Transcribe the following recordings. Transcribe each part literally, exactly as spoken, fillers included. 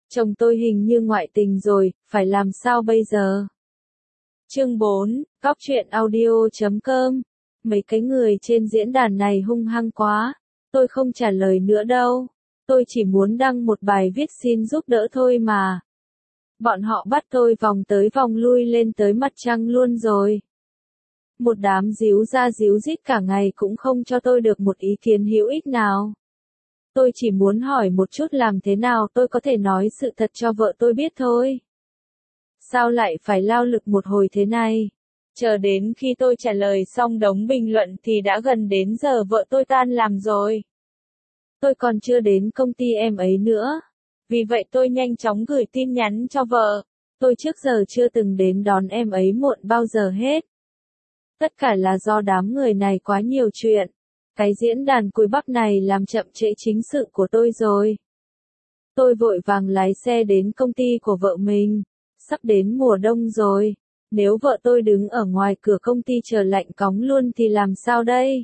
Chồng tôi hình như ngoại tình rồi, phải làm sao bây giờ? Chương bốn, Cóc truyện audio chấm com. Mấy cái người trên diễn đàn này hung hăng quá. Tôi không trả lời nữa đâu. Tôi chỉ muốn đăng một bài viết xin giúp đỡ thôi mà. Bọn họ bắt tôi vòng tới vòng lui lên tới mặt trăng luôn rồi. Một đám díu ra díu dít cả ngày cũng không cho tôi được một ý kiến hữu ích nào. Tôi chỉ muốn hỏi một chút làm thế nào tôi có thể nói sự thật cho vợ tôi biết thôi. Sao lại phải lao lực một hồi thế này? Chờ đến khi tôi trả lời xong đống bình luận thì đã gần đến giờ vợ tôi tan làm rồi. Tôi còn chưa đến công ty em ấy nữa. Vì vậy tôi nhanh chóng gửi tin nhắn cho vợ. Tôi trước giờ chưa từng đến đón em ấy muộn bao giờ hết. Tất cả là do đám người này quá nhiều chuyện. Cái diễn đàn cùi bắp này làm chậm trễ chính sự của tôi rồi. Tôi vội vàng lái xe đến công ty của vợ mình. Sắp đến mùa đông rồi. Nếu vợ tôi đứng ở ngoài cửa công ty chờ lạnh cóng luôn thì làm sao đây?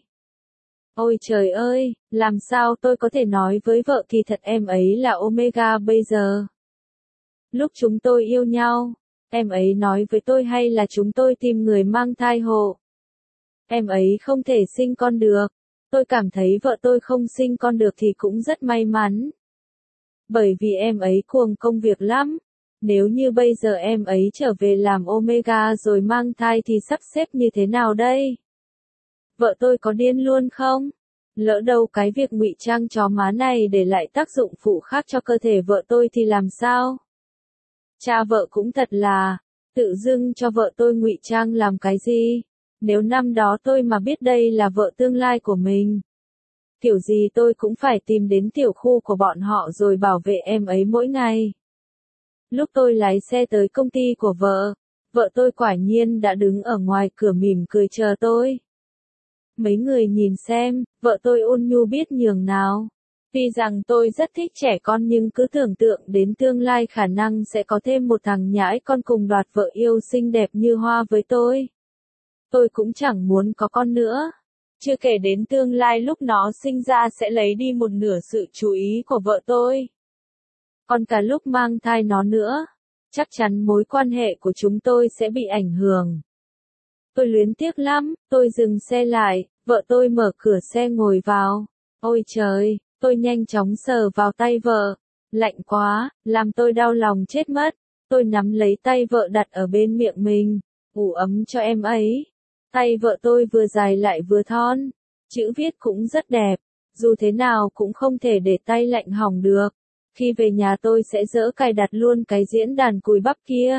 Ôi trời ơi, làm sao tôi có thể nói với vợ kỳ thật em ấy là Omega bây giờ? Lúc chúng tôi yêu nhau, em ấy nói với tôi hay là chúng tôi tìm người mang thai hộ. Em ấy không thể sinh con được. Tôi cảm thấy vợ tôi không sinh con được thì cũng rất may mắn. Bởi vì em ấy cuồng công việc lắm. Nếu như bây giờ em ấy trở về làm Omega rồi mang thai thì sắp xếp như thế nào đây? Vợ tôi có điên luôn không? Lỡ đâu cái việc ngụy trang chó má này để lại tác dụng phụ khác cho cơ thể vợ tôi thì làm sao? Cha vợ cũng thật là, tự dưng cho vợ tôi ngụy trang làm cái gì? Nếu năm đó tôi mà biết đây là vợ tương lai của mình, kiểu gì tôi cũng phải tìm đến tiểu khu của bọn họ rồi bảo vệ em ấy mỗi ngày. Lúc tôi lái xe tới công ty của vợ, vợ tôi quả nhiên đã đứng ở ngoài cửa mỉm cười chờ tôi. Mấy người nhìn xem, vợ tôi ôn nhu biết nhường nào. Tuy rằng tôi rất thích trẻ con nhưng cứ tưởng tượng đến tương lai khả năng sẽ có thêm một thằng nhãi con cùng đoạt vợ yêu xinh đẹp như hoa với tôi. Tôi cũng chẳng muốn có con nữa. Chưa kể đến tương lai lúc nó sinh ra sẽ lấy đi một nửa sự chú ý của vợ tôi. Còn cả lúc mang thai nó nữa, chắc chắn mối quan hệ của chúng tôi sẽ bị ảnh hưởng. Tôi luyến tiếc lắm, tôi dừng xe lại, vợ tôi mở cửa xe ngồi vào. Ôi trời, tôi nhanh chóng sờ vào tay vợ. Lạnh quá, làm tôi đau lòng chết mất. Tôi nắm lấy tay vợ đặt ở bên miệng mình, ủ ấm cho em ấy. Tay vợ tôi vừa dài lại vừa thon, chữ viết cũng rất đẹp, dù thế nào cũng không thể để tay lạnh hỏng được. Khi về nhà tôi sẽ dỡ cài đặt luôn cái diễn đàn cùi bắp kia.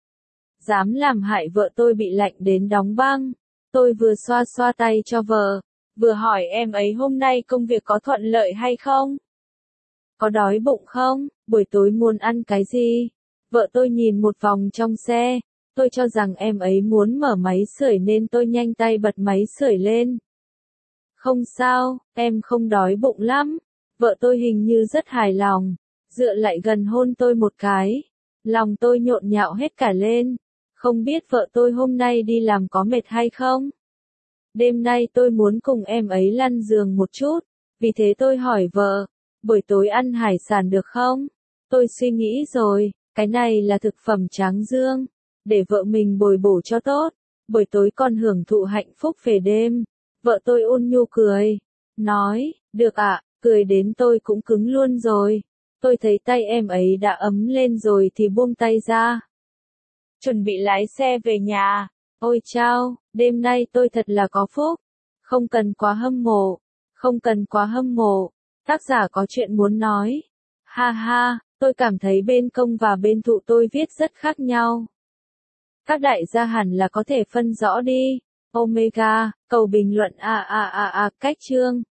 Dám làm hại vợ tôi bị lạnh đến đóng băng. Tôi vừa xoa xoa tay cho vợ, vừa hỏi em ấy hôm nay công việc có thuận lợi hay không? Có đói bụng không? Buổi tối muốn ăn cái gì? Vợ tôi nhìn một vòng trong xe. Tôi cho rằng em ấy muốn mở máy sưởi nên tôi nhanh tay bật máy sưởi lên. Không sao, em không đói bụng lắm. Vợ tôi hình như rất hài lòng, dựa lại gần hôn tôi một cái. Lòng tôi nhộn nhạo hết cả lên. Không biết vợ tôi hôm nay đi làm có mệt hay không? Đêm nay tôi muốn cùng em ấy lăn giường một chút. Vì thế tôi hỏi vợ, buổi tối ăn hải sản được không? Tôi suy nghĩ rồi, cái này là thực phẩm tráng dương. Để vợ mình bồi bổ cho tốt. Buổi tối còn hưởng thụ hạnh phúc về đêm. Vợ tôi ôn nhu cười. Nói, được ạ, cười đến tôi cũng cứng luôn rồi. Tôi thấy tay em ấy đã ấm lên rồi thì buông tay ra. Chuẩn bị lái xe về nhà. Ôi chao, đêm nay tôi thật là có phúc. Không cần quá hâm mộ. Không cần quá hâm mộ. Tác giả có chuyện muốn nói. Ha ha, tôi cảm thấy bên công và bên thụ tôi viết rất khác nhau. Các đại gia hẳn là có thể phân rõ đi. Omega, cầu bình luận a a a a cách chương.